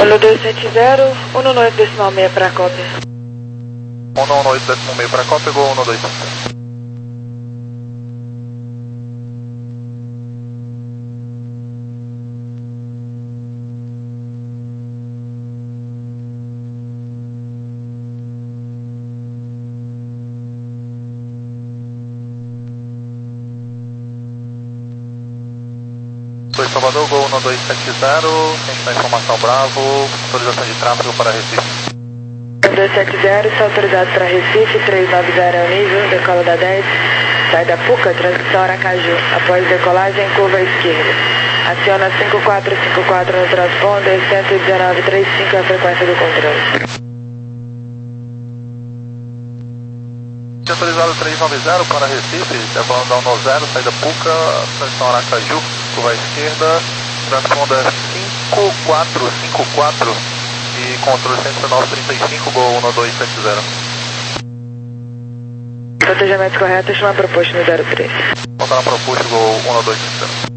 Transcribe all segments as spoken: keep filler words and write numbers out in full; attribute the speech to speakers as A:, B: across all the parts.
A: um dois sete zero, um oito decimal seis para cópia.
B: um oito decimal seis para cópia, Gol um dois sete zero. Oi, Salvador, Gol um dois sete zero, tem que dar informação Bravo, autorização de tráfego para Recife.
A: um dois sete zero, está autorizado para Recife, trezentos e noventa é o nível, decola da dez, sai da Puca, transição Aracaju, após decolagem, curva à esquerda. Aciona cinco quatro cinco quatro no transponder, cento e dezenove vírgula trinta e cinco é a frequência do controle.
B: Autorizado trezentos e noventa para Recife, decolando da um zero, saída Puca, transição Aracaju, curva à esquerda, transponder cinco quatro cinco quatro e controle cento e dezenove vírgula trinta e cinco, Gol um dois sete zero.
A: Protejamento correto, chama proposto no zero três.
B: Voltar na proposto, Gol um dois sete zero.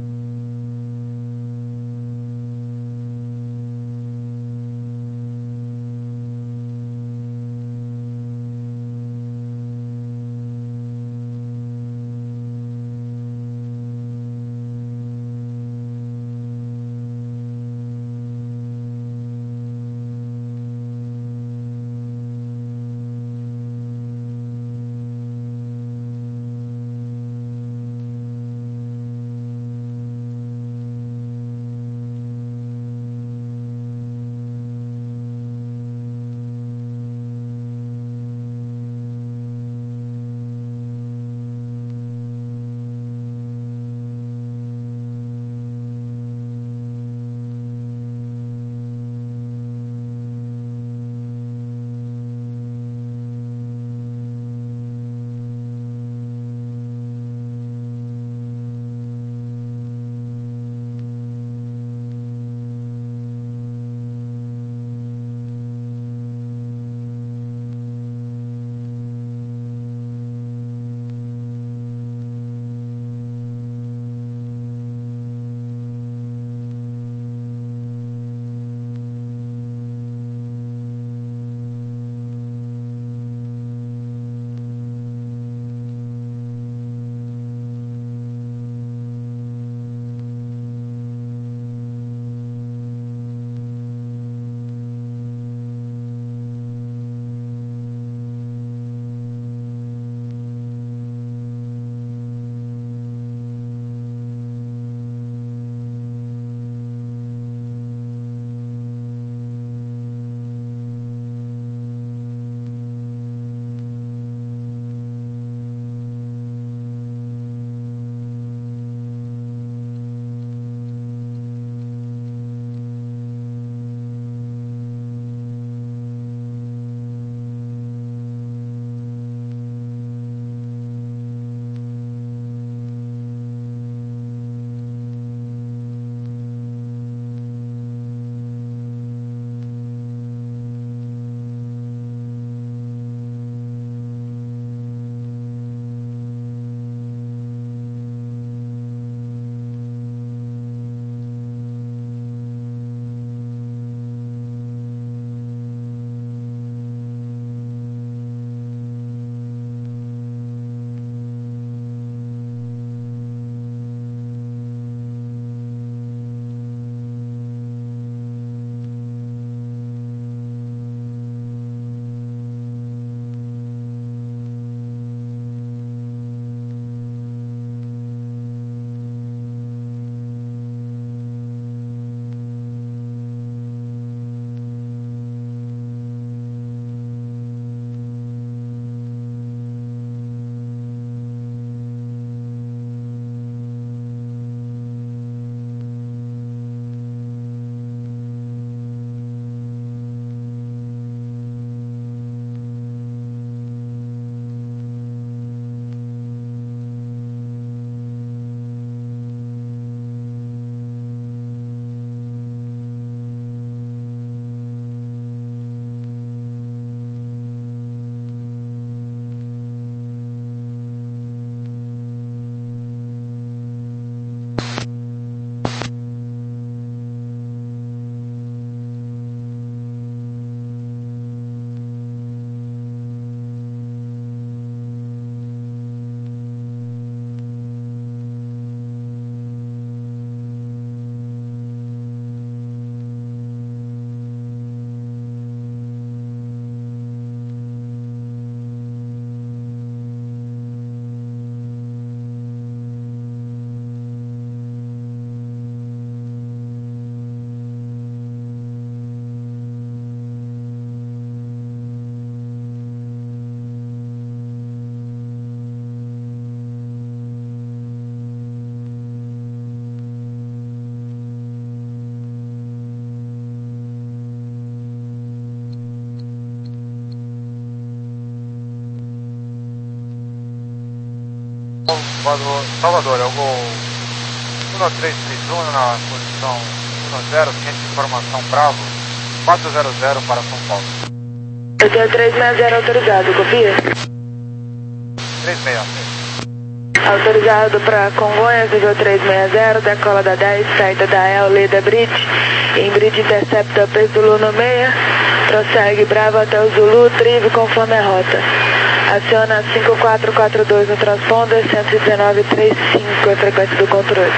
B: Salvador, Salvador, é o gol um três três um na posição um zero, seguinte informação Bravo, quatro zero zero para São Paulo.
A: Eu tenho três seis zero autorizado, copia?
B: três seis zero.
A: Autorizado para Congonhas, nível três seis zero, decola da dez, saída da El, Leda Bridge, em Bridge intercepta P Zulu no meia, prossegue Bravo até o Zulu, trive conforme a rota. Aciona cinco quatro quatro dois no transponder, cento e dezenove trinta e cinco é a frequência do controle.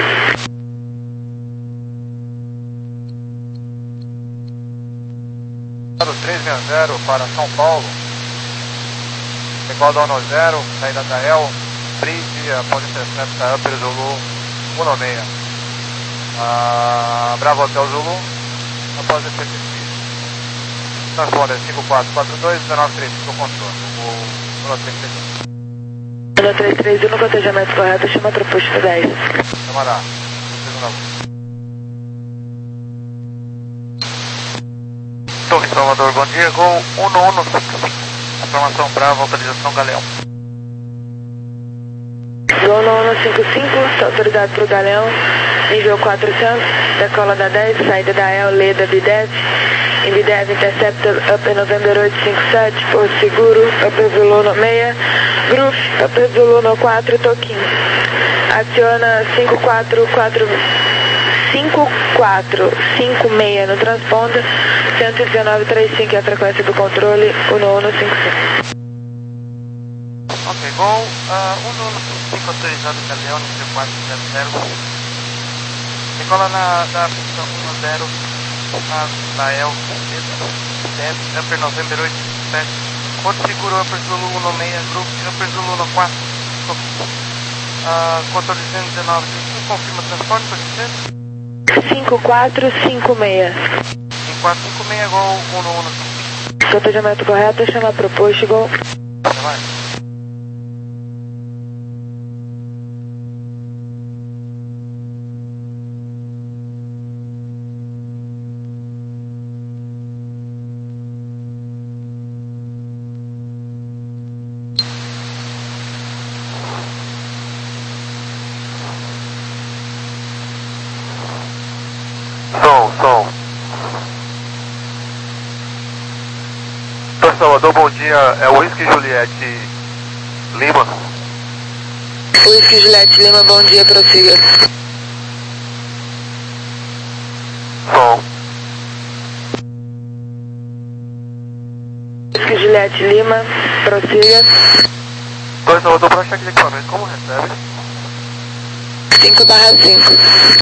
B: três seis zero para São Paulo, igual dono zero, saída da El, Bridge, após intercepta Upper Zulu um seis. Ah, Bravo Hotel Zulu, após interceptar. Transponder cinco quatro quatro dois, dezenove trinta e cinco controle. O um três três um.
A: um três três um no cotejamento correto, chama para o posto dez.
B: Camará, Torre Salvador, bom dia, gol um um cinco cinco. Informação Bravo, autorização Galeão.
A: Gol um um cinco cinco, está autorizado para o Galeão, nível quatrocentos, decola da dez, saída da El, Leda, Bidev, em Bidev intercepta Upper November oito cinco sete, Porto Seguro, Upper Zulu no meia, Groove, Upper Zulu no quatro, Toquinho. Aciona cinco quatro quatro cinco quatro cinco seis no transponder, cento e dezenove trinta e cinco é a frequência do controle, um um cinco cinco.
B: Ok, gol um um cinco cinco autorizado Galeão, nível quatro zero zero. Decola na, na pista um zero, na, na El, Upper November oito cinco sete, Porto Seguro, Upper Zulu um seis, Groove, Upper Zulu no quatro, uh, controle cento e dezenove, confirma transporte, pode dizer?
A: cinco quatro cinco seis.
B: cinco quatro cinco seis, gol um um cinco cinco.
A: Cotejamento correto, chama para o posto, gol.
B: Vai. Som, som. Torre Salvador, bom dia. É o Whisky Juliette Lima.
A: Whisky Juliette Lima, bom dia, prossiga.
B: Som.
A: Whisky Juliette Lima, prossiga.
B: Torre Salvador, para cheque de equipamento, como recebe?
A: cinco barra cinco.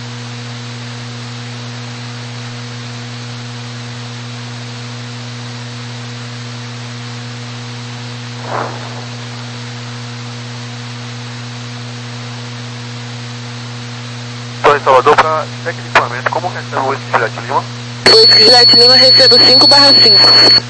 B: Torre Salvador, para cheque de equipamento, como recebe o Whisky Juliette Lima?
A: Whisky Juliette Lima, recebo cinco barra cinco.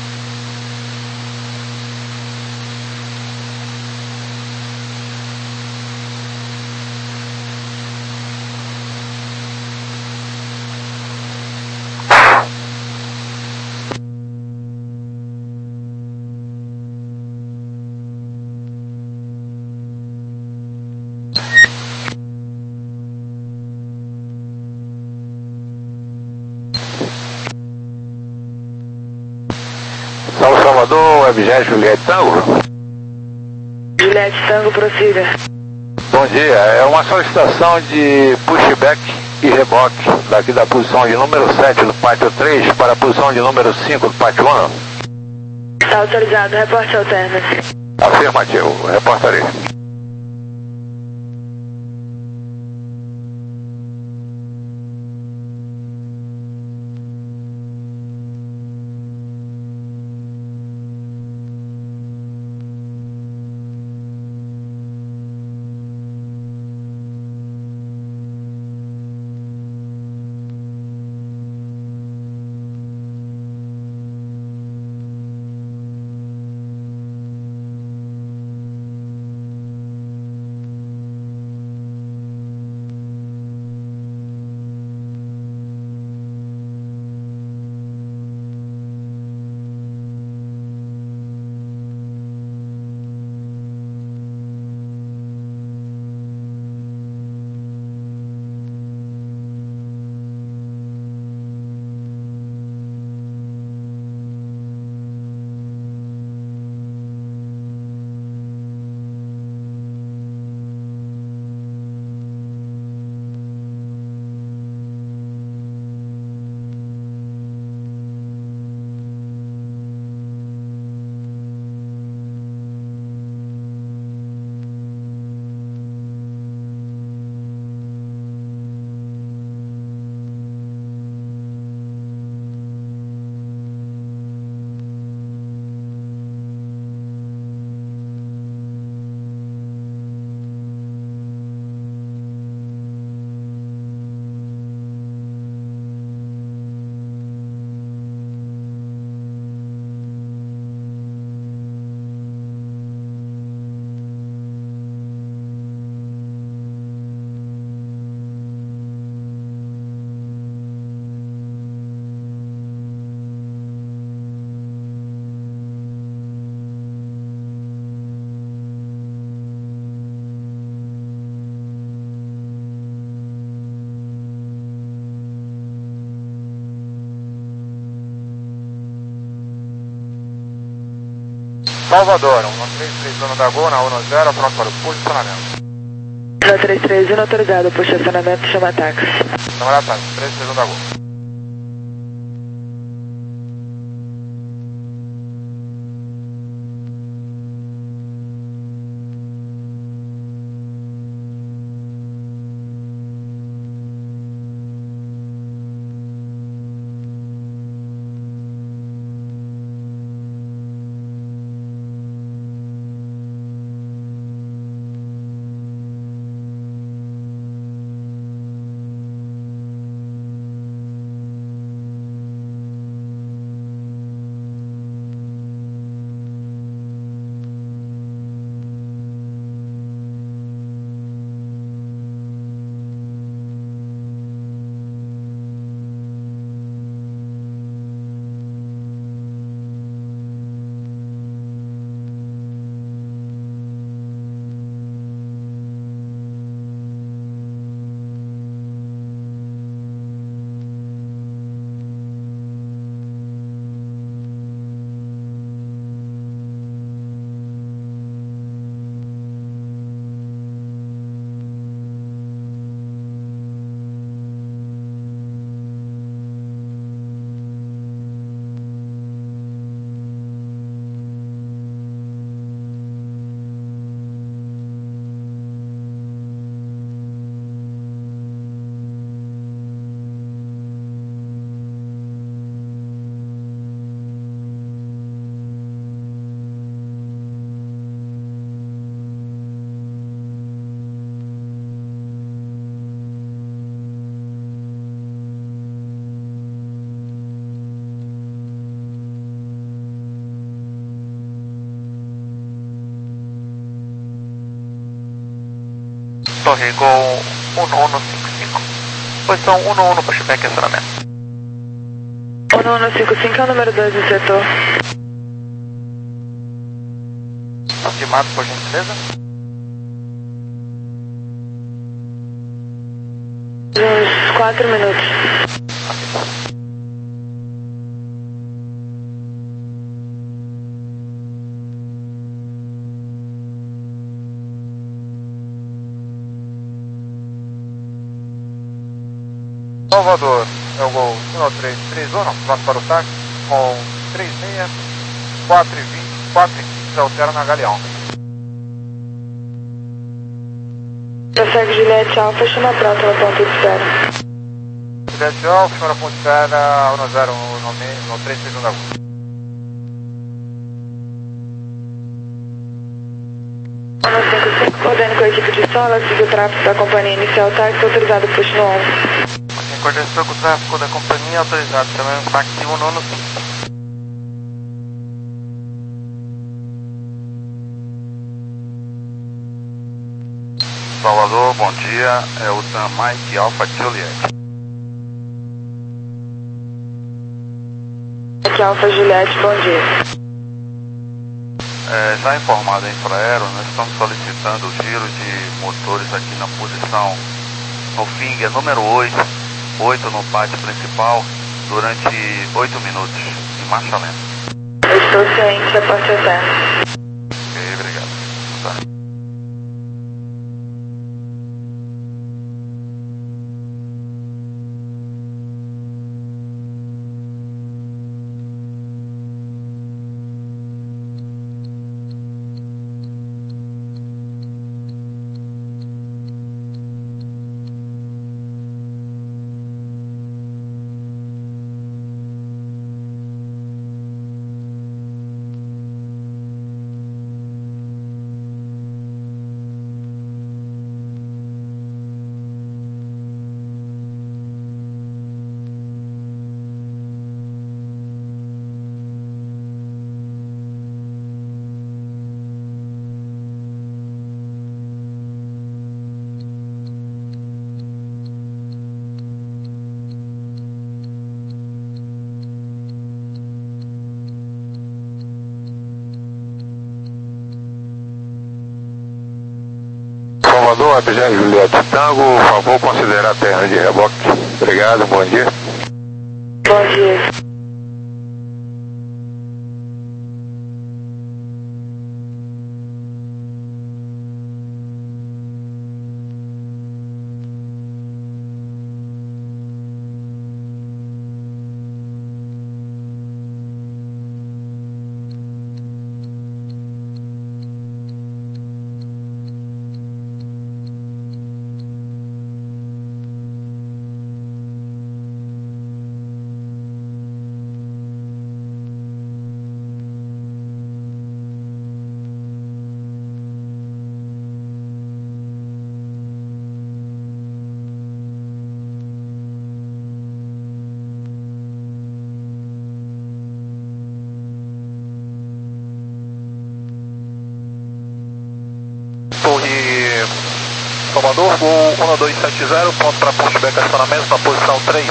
B: São Salvador, Webjet Juliette Tango.
A: Juliette Tango, prossiga.
B: Bom dia, é uma solicitação de pushback e reboque daqui da posição de número sete do pátio três para a posição de número cinco do pátio um.
A: Está autorizado, reporte ao término.
B: Afirmativo, reportarei. Salvador, um três três um da Gol, na um zero, pronto para o posicionamento.
A: um três três um autorizado, puxa acionamento, chama táxi.
B: Chama táxi, três três um da Gol. Torre Gol um um cinco cinco, posição um um para pushback e acionamento.
A: um um cinco cinco é o número dois do setor.
B: Estimado, por gentileza?
A: Uns quatro minutos.
B: Salvador, é o Gol um três três um, pronto para o táxi, com três seis, quatro vinte, quatro quinze, altera na Galeão.
A: Prossegue Juliette Alfa, chama pronto no ponto de espera.
B: Juliette Alfa, chama ponto de espera, um zero um três três um da Gol.
A: um cinco cinco, coordene com a equipe de sola, siga o tráfego da companhia inicial táxi, autorizado push no onze.
B: Coordenação com o tráfego da companhia autorizado, chamando táxi um um cinco. Salvador, bom dia, é o Tan Mike Alpha Juliette.
A: Mike Alpha Juliette, bom dia.
B: É, já informado a Infraero, nós estamos solicitando o giro de motores aqui na posição no Finger número oito, oito no pátio principal, durante oito minutos, em marcha lenta.
A: Eu estou ciente, aporte eterno.
B: Ok, obrigado. Tá. Salvador, Abjad Juliette Tango, por favor, considerar a terra de reboque. Obrigado, bom dia.
A: Bom dia.
B: Salvador, Gol um dois sete zero, ponto para ponte B, estacionamento na posição três.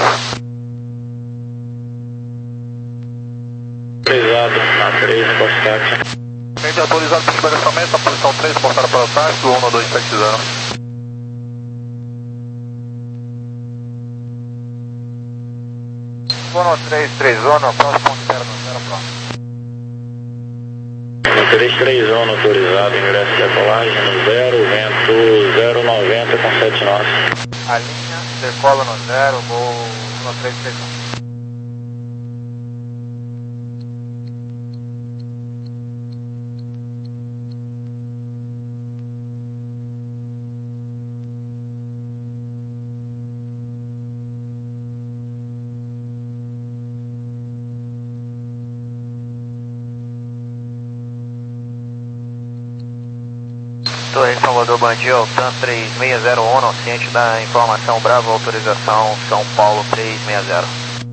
C: Autorizado na três, encosta táxi.
B: Rede autorizado ponte B, estacionamento na posição três, portada para o táxi, Gol um dois sete zero. Gol três três zero, próximo ponto zero zero, próximo.
C: três três um autorizado, ingresso de decolagem no zero, vento zero noventa com sete nós.
B: A linha decola no zero, voo no três três um. Torre Salvador Bandido, TAM três seis zero um, ciente da informação Bravo, autorização São Paulo três seis zero.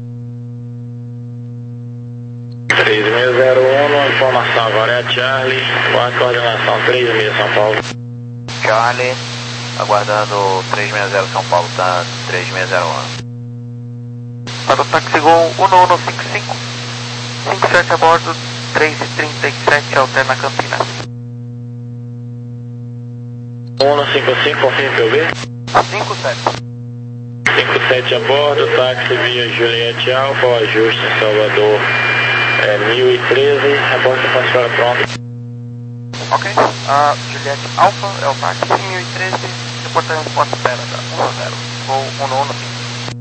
C: três seis zero um, informação agora é a Charlie, guarda coordenação três seis São Paulo.
B: Charlie, aguardando três seis zero São Paulo, TAM três seis zero um. Para o táxi Gol um um cinco cinco, cinco sete a bordo, três e trinta e sete, alterna Campinas.
C: um cinco cinco, confirme P U B.
B: cinco sete.
C: cinco sete a bordo, táxi via Juliette Alfa, o ajuste em Salvador é mil e treze, reporte a passagem pronta.
B: Ok, a Juliette Alfa é o táxi mil e treze, reportando ponto espera da um zero, ou um um cinco.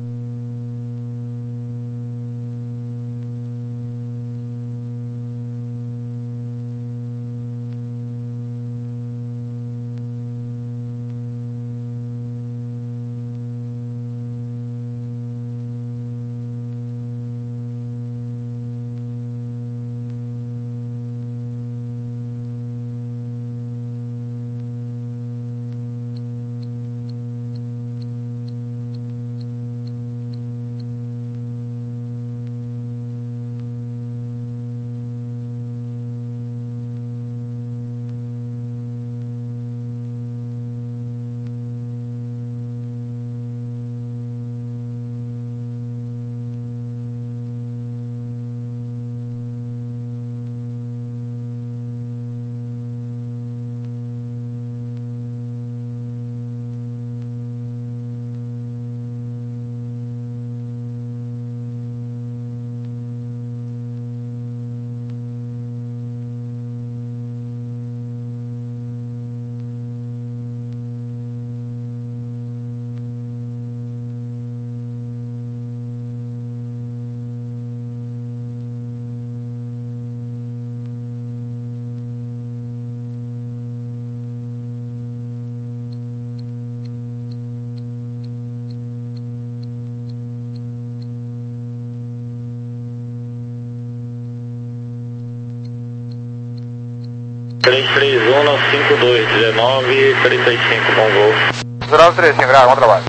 C: três três um, cinco dois um nove, trinta e cinco, bom voo.
B: zero três cinco, bom trabalho.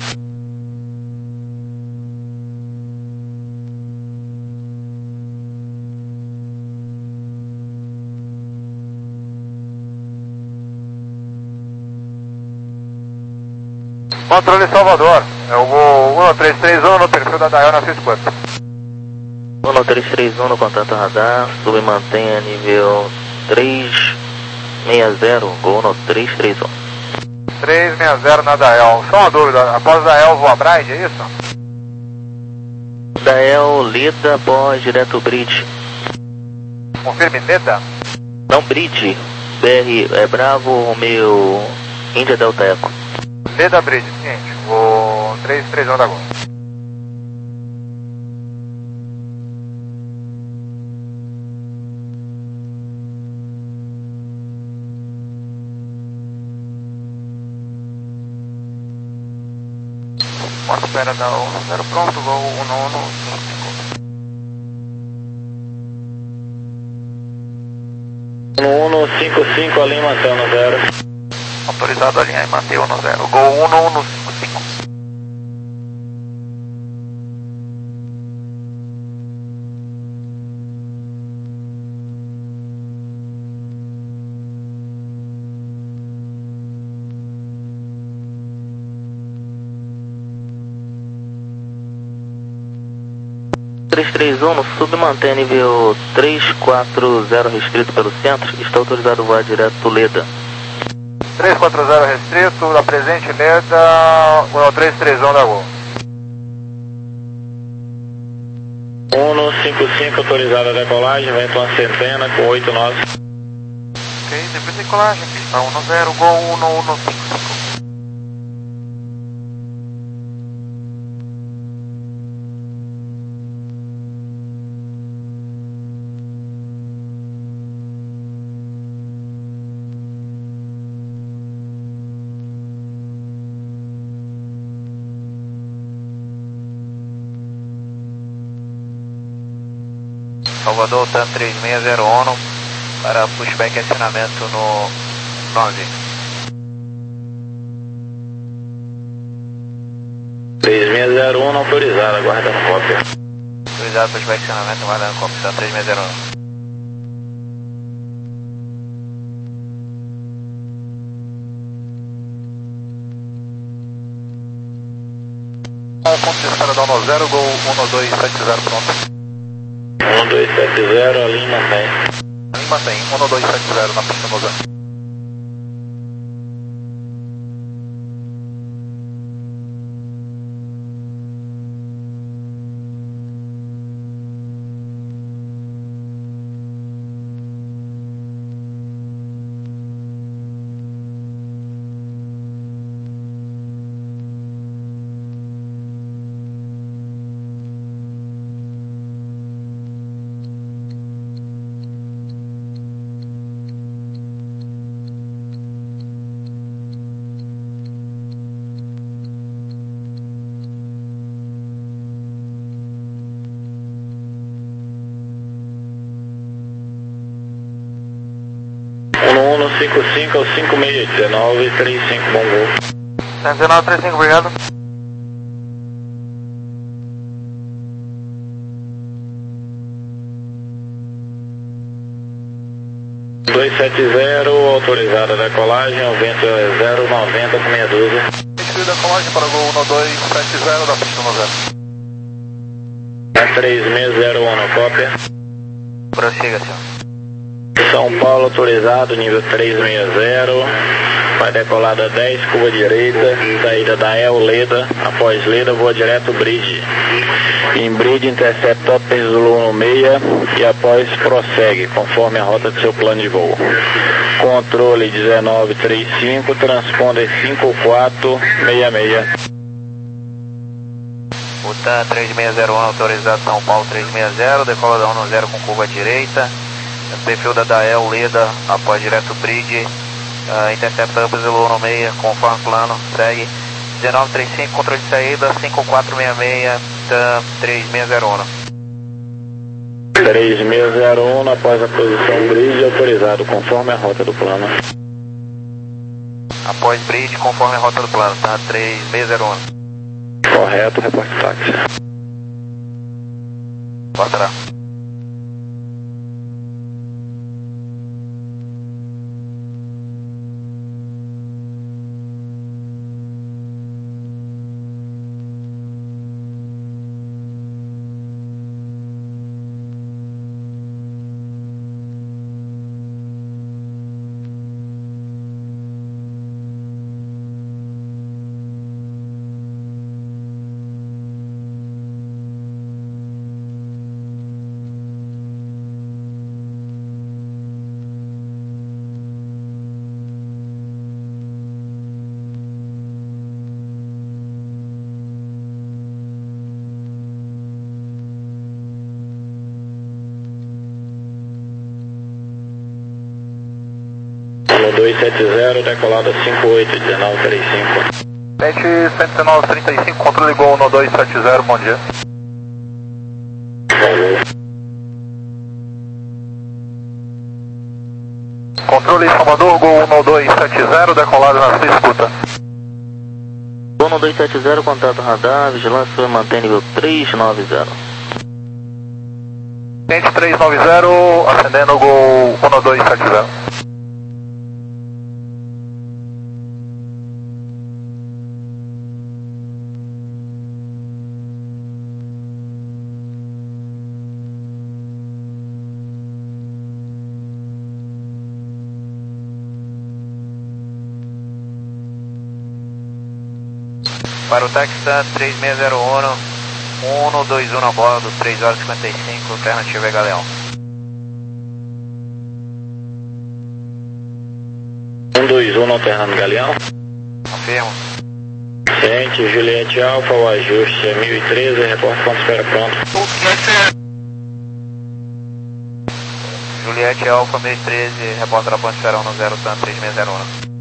B: Controle Salvador, é o voo um três três um no perfil da Dael na Cisquanto.
D: um três três um no contato radar, sub e mantenha nível três seis zero, Gol no três três um.
B: três seis zero na Dael, só uma dúvida, após Dael voa Bride, é isso?
D: Dael, Leda, após direto Bridge.
B: Confirme Leda?
D: Não, Bridge, B R é Bravo, Romeo, Índia Delta Eco.
B: Leda Bridge, seguinte, vou três três um da Gol. Ponto espera da um zero, pronto, voo um um cinco cinco.
C: um um cinco cinco, a linha mantém no zero.
B: Autorizado a linha e manter um no zero. Gol um um cinco cinco.
D: três três um, no sub mantém nível três quatro zero restrito pelo centro, está autorizado o voar direto Leda.
B: três quatro zero restrito, na presente Leda, Gol três três um da Gol.
C: um cinco cinco, autorizada a decolagem, vento uma centena com oito nós.
B: Ok, depois de decolagem, pista um zero, Gol um um cinco cinco. Salvador, TAM três seis zero ONU para pushback e acionamento no nove.
C: três seis zero um, autorizado, aguardando cópia.
B: Autorizado pushback e acionamento, aguardando cópia, TAM três seis zero ONU. Ponto de escala da um zero, Gol um dois sete zero, pronto.
C: um dois sete zero, a linha mantém.
B: A linha mantém, um dois sete zero na pista um zero.
C: um cinco cinco ao cinco seis um nove três cinco, bom voo.
B: um nove três cinco, obrigado.
C: dois sete zero, autorizada a decolagem, o vento é zero noventa com meia dúzia.
B: Desvio da decolagem para o Gol um dois sete zero da pista um zero.
C: três seis zero um, cópia.
B: Prossiga, senhor.
C: São Paulo autorizado, nível três seis zero, vai decolada dez, curva direita, saída da El Leda, após Leda voa direto Bridge. Em Bridge intercepta Open Zulu um seis e após prossegue, conforme a rota do seu plano de voo. Controle dezenove trinta e cinco, transponder cinco quatro seis seis.
B: O TAM três seis zero um, autorizado São Paulo três seis zero, decola da um zero com curva direita. Perfil da Dael, Leda, após direto Bridge, uh, intercepta Up Zulu um seis, conforme plano, segue. dezenove trinta e cinco, controle de saída, cinco quatro seis seis, TAM três seis zero um.
C: três seis zero um, após a posição Bridge, autorizado, conforme a rota do plano.
B: Após Bridge, conforme a rota do plano, TAM três seis zero um.
C: Correto, reporte táxi.
B: Portará.
C: dois sete zero, decolada cinco oito, dezenove trinta e cinco.
B: Pente cento e dezenove trinta e cinco, controle Gol um dois sete zero, bom dia.
C: Bom voo.
B: Controle Salvador, Gol um dois sete zero, decolada na sua escuta.
D: Gol um dois sete zero, contato radar, vigilância mantém nível três nove zero.
B: Pente três nove zero, acendendo Gol um dois sete zero.
D: Para o táxi três seis zero um, um dois um a bordo, três horas e cinquenta e cinco, alternativa é Galeão.
C: um dois um alternando Galeão.
D: Confirmo.
C: Ciente, Juliette Alfa, o ajuste é mil e treze, reporte quando espera pronto.
D: Juliette Alfa, mil e treze, reporta da ponte Ferão no zero, três seis zero um.